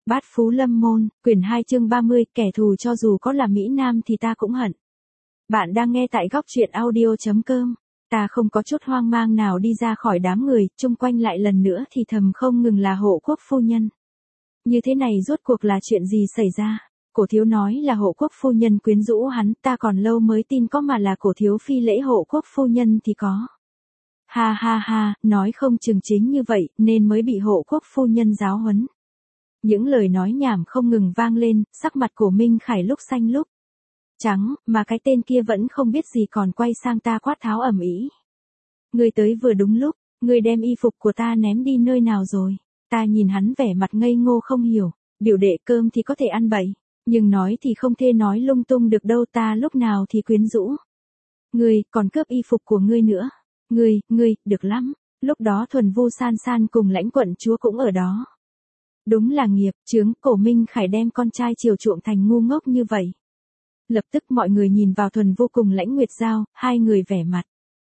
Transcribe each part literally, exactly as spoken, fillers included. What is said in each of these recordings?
Bát Phú Lâm Môn, quyển hai chương ba mươi, kẻ thù cho dù có là Mỹ Nam thì ta cũng hận. Bạn đang nghe tại góc truyện audio.com. Ta không có chút hoang mang nào đi ra khỏi đám người, chung quanh lại lần nữa thì thầm không ngừng là Hộ Quốc phu nhân. Như thế này rốt cuộc là chuyện gì xảy ra? Cổ thiếu nói là Hộ Quốc phu nhân quyến rũ hắn, ta còn lâu mới tin có mà là cổ thiếu phi lễ Hộ Quốc phu nhân thì có. Ha ha ha, nói không chừng chính như vậy, nên mới bị Hộ Quốc phu nhân giáo huấn. Những lời nói nhảm không ngừng vang lên, sắc mặt của Minh Khải lúc xanh lúc trắng, mà cái tên kia vẫn không biết gì còn quay sang ta quát tháo ầm ĩ. Ngươi tới vừa đúng lúc, ngươi đem y phục của ta ném đi nơi nào rồi? Ta nhìn hắn vẻ mặt ngây ngô không hiểu, biểu đệ cơm thì có thể ăn bậy, nhưng nói thì không thể nói lung tung được đâu, ta lúc nào thì quyến rũ. Ngươi, còn cướp y phục của ngươi nữa. Ngươi, ngươi, được lắm. Lúc đó Thuần Vu San San cùng Lãnh quận chúa cũng ở đó. Đúng là nghiệp chướng, cổ Minh Khải đem con trai chiều chuộng thành ngu ngốc như vậy. Lập tức mọi người nhìn vào Thuần Vu cùng Lãnh Nguyệt Giao, hai người vẻ mặt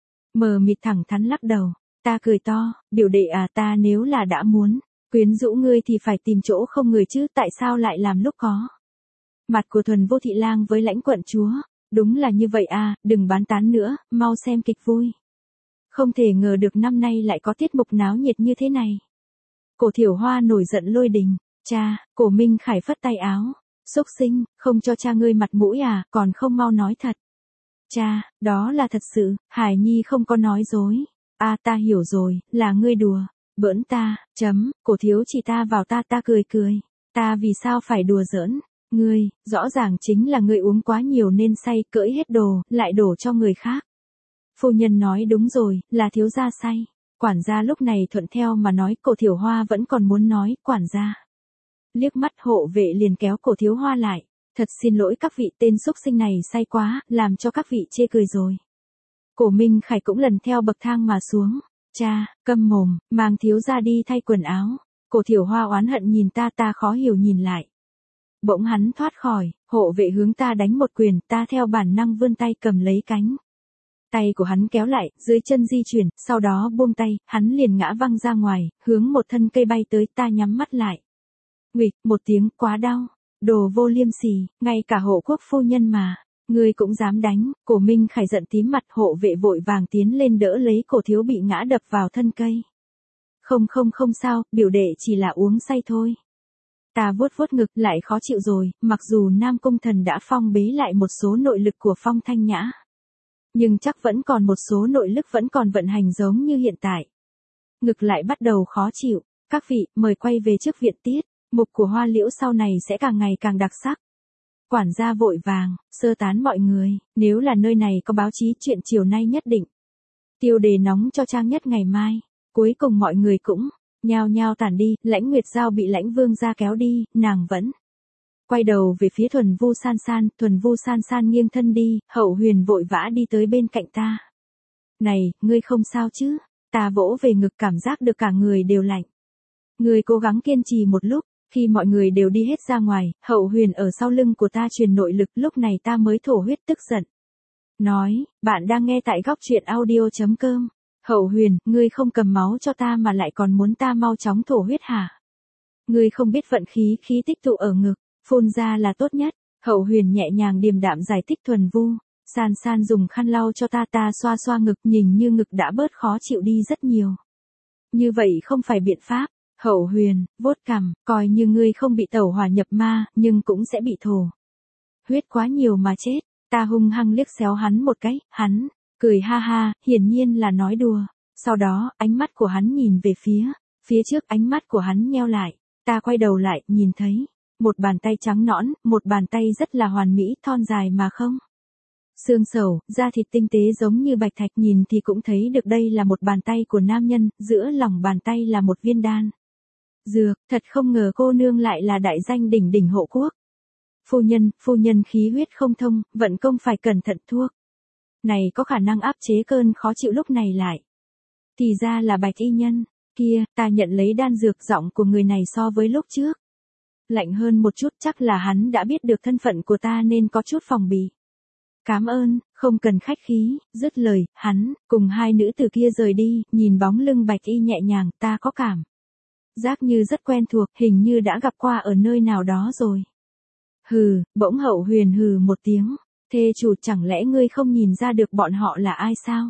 mờ mịt thẳng thắn lắc đầu. Ta cười to, biểu đệ à, ta nếu là đã muốn quyến rũ ngươi thì phải tìm chỗ không người chứ, tại sao lại làm lúc có. Mặt của Thuần Vu thị lang với Lãnh quận chúa, đúng là như vậy à, đừng bán tán nữa, mau xem kịch vui. Không thể ngờ được năm nay lại có tiết mục náo nhiệt như thế này. Cổ Thiểu Hoa nổi giận lôi đình. Cha, cổ Minh Khải phất tay áo. Xúc sinh, không cho cha ngươi mặt mũi à, còn không mau nói thật. Cha, đó là thật sự, Hải Nhi không có nói dối. À ta hiểu rồi, là ngươi đùa. Bỡn ta, chấm, cổ thiếu chỉ ta vào ta ta cười cười. Ta vì sao phải đùa giỡn? Ngươi, rõ ràng chính là ngươi uống quá nhiều nên say, cỡi hết đồ, lại đổ cho người khác. Phu nhân nói đúng rồi, là thiếu gia say. Quản gia lúc này thuận theo mà nói, cổ Thiểu Hoa vẫn còn muốn nói, quản gia. Liếc mắt hộ vệ liền kéo cổ Thiếu Hoa lại. Thật xin lỗi các vị, tên xúc sinh này say quá, làm cho các vị chê cười rồi. Cổ Minh Khải cũng lần theo bậc thang mà xuống. Cha, câm mồm, mang thiếu gia đi thay quần áo. Cổ Thiểu Hoa oán hận nhìn ta, ta khó hiểu nhìn lại. Bỗng hắn thoát khỏi, hộ vệ hướng ta đánh một quyền, ta theo bản năng vươn tay cầm lấy cánh tay của hắn kéo lại, dưới chân di chuyển, sau đó buông tay, hắn liền ngã văng ra ngoài, hướng một thân cây bay tới, ta nhắm mắt lại. Nguỵch, một tiếng, quá đau. Đồ vô liêm sỉ, ngay cả Hộ Quốc phu nhân mà, ngươi cũng dám đánh. Cổ Minh Khải giận tím mặt, hộ vệ vội vàng tiến lên đỡ lấy cổ thiếu bị ngã đập vào thân cây. Không không không sao, biểu đệ chỉ là uống say thôi. Ta vuốt vuốt ngực, lại khó chịu rồi, mặc dù Nam Cung Thần đã phong bế lại một số nội lực của Phong Thanh Nhã. Nhưng chắc vẫn còn một số nội lực vẫn còn vận hành giống như hiện tại. Ngực lại bắt đầu khó chịu. Các vị, mời quay về trước viện tiết. Mục của Hoa Liễu sau này sẽ càng ngày càng đặc sắc. Quản gia vội vàng, sơ tán mọi người. Nếu là nơi này có báo chí chuyện chiều nay nhất định. Tiêu đề nóng cho trang nhất ngày mai. Cuối cùng mọi người cũng nhao nhao tản đi. Lãnh Nguyệt Giao bị Lãnh Vương gia kéo đi, nàng vẫn quay đầu về phía Thuần Vu San San, Thuần Vu San San nghiêng thân đi, Hậu Huyền vội vã đi tới bên cạnh ta. Này, ngươi không sao chứ? Ta vỗ về ngực, cảm giác được cả người đều lạnh. Ngươi cố gắng kiên trì một lúc, khi mọi người đều đi hết ra ngoài, Hậu Huyền ở sau lưng của ta truyền nội lực, lúc này ta mới thổ huyết tức giận. Nói, bạn đang nghe tại góc truyện audio.com. Hậu Huyền, ngươi không cầm máu cho ta mà lại còn muốn ta mau chóng thổ huyết hả? Ngươi không biết vận khí khí tích tụ ở ngực. Phun ra là tốt nhất. Hậu Huyền nhẹ nhàng điềm đạm giải thích. Thuần Vu San San dùng khăn lau cho ta, ta xoa xoa ngực, nhìn như ngực đã bớt khó chịu đi rất nhiều. Như vậy không phải biện pháp. Hậu Huyền vuốt cằm, coi như ngươi không bị tẩu hỏa nhập ma, nhưng cũng sẽ bị thổ huyết quá nhiều mà chết. Ta hung hăng liếc xéo hắn một cái, hắn cười ha ha, hiển nhiên là nói đùa. Sau đó, ánh mắt của hắn nhìn về phía phía trước, ánh mắt của hắn nheo lại. Ta quay đầu lại, nhìn thấy một bàn tay trắng nõn, một bàn tay rất là hoàn mỹ, thon dài mà không xương sầu, da thịt tinh tế giống như bạch thạch, nhìn thì cũng thấy được đây là một bàn tay của nam nhân, giữa lòng bàn tay là một viên đan dược, thật không ngờ cô nương lại là đại danh đỉnh đỉnh Hộ Quốc. Phu nhân, phu nhân khí huyết không thông, vận công phải cẩn thận thuốc. Này có khả năng áp chế cơn khó chịu lúc này lại. Thì ra là Bạch y nhân, kia, ta nhận lấy đan dược, giọng của người này so với lúc trước lạnh hơn một chút, chắc là hắn đã biết được thân phận của ta nên có chút phòng bị. Cám ơn, không cần khách khí, dứt lời, hắn cùng hai nữ tử kia rời đi, nhìn bóng lưng Bạch y nhẹ nhàng, ta có cảm Giác như rất quen thuộc, hình như đã gặp qua ở nơi nào đó rồi. Hừ, bỗng Hậu Huyền hừ một tiếng. Thê chủ, chẳng lẽ ngươi không nhìn ra được bọn họ là ai sao?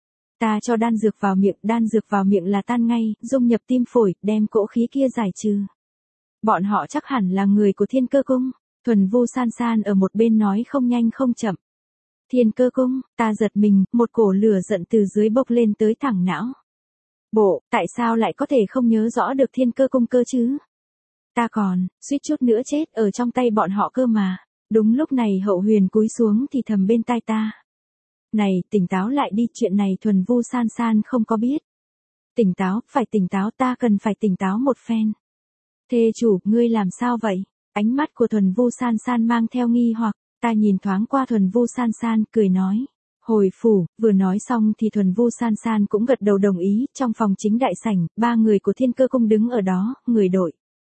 Ta cho đan dược vào miệng, đan dược vào miệng là tan ngay, dung nhập tim phổi, đem cỗ khí kia giải trừ. Bọn họ chắc hẳn là người của Thiên Cơ Cung. Thuần Vu San San ở một bên nói không nhanh không chậm. Thiên Cơ Cung, ta giật mình, một cổ lửa giận từ dưới bốc lên tới thẳng não. Bộ, tại sao lại có thể không nhớ rõ được Thiên Cơ Cung cơ chứ? Ta còn, suýt chút nữa chết ở trong tay bọn họ cơ mà. Đúng lúc này Hậu Huyền cúi xuống thì thầm bên tai ta. Này, tỉnh táo lại đi, chuyện này Thuần Vu San San không có biết. Tỉnh táo, phải tỉnh táo, ta cần phải tỉnh táo một phen. Thê chủ, ngươi làm sao vậy? Ánh mắt của Thuần Vu San San mang theo nghi hoặc, ta nhìn thoáng qua Thuần Vu San San, cười nói. Hồi phủ, vừa nói xong thì Thuần Vu San San cũng gật đầu đồng ý, trong phòng chính đại sảnh, ba người của Thiên Cơ Cung đứng ở đó, người đội.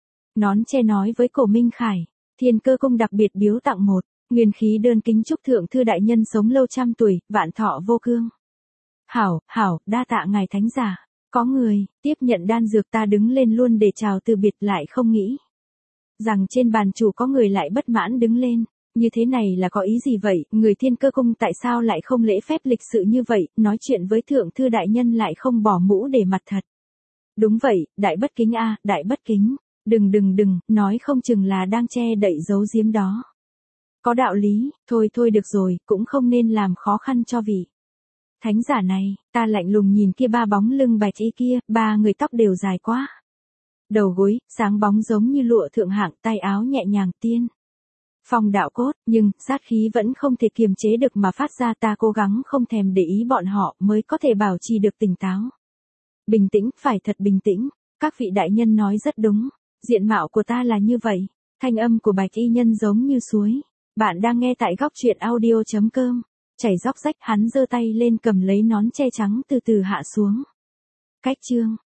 Nón che nói với Cổ Minh Khải, Thiên Cơ Cung đặc biệt biếu tặng một, nguyên khí đơn kính chúc thượng thư đại nhân sống lâu trăm tuổi, vạn thọ vô cương. Hảo, hảo, đa tạ ngài thánh giả. Có người, tiếp nhận đan dược, ta đứng lên luôn để chào từ biệt, lại không nghĩ rằng trên bàn chủ có người lại bất mãn đứng lên. Như thế này là có ý gì vậy, người Thiên Cơ Cung tại sao lại không lễ phép lịch sự như vậy, nói chuyện với thượng thư đại nhân lại không bỏ mũ để mặt thật. Đúng vậy, đại bất kính a, đại bất kính. Đừng đừng đừng, nói không chừng là đang che đậy giấu giếm đó. Có đạo lý, thôi thôi được rồi, cũng không nên làm khó khăn cho vị thánh giả này. Ta lạnh lùng nhìn kia ba bóng lưng bạch y kia, ba người tóc đều dài quá. Đầu gối, sáng bóng giống như lụa thượng hạng, tay áo nhẹ nhàng tiên. Phong đạo cốt, nhưng, sát khí vẫn không thể kiềm chế được mà phát ra, ta cố gắng không thèm để ý bọn họ mới có thể bảo trì được tỉnh táo. Bình tĩnh, phải thật bình tĩnh, các vị đại nhân nói rất đúng, diện mạo của ta là như vậy, thanh âm của bạch y nhân giống như suối. Bạn đang nghe tại góc truyện audio chấm com. Chảy róc rách, hắn giơ tay lên cầm lấy nón che trắng từ từ hạ xuống. Cách chương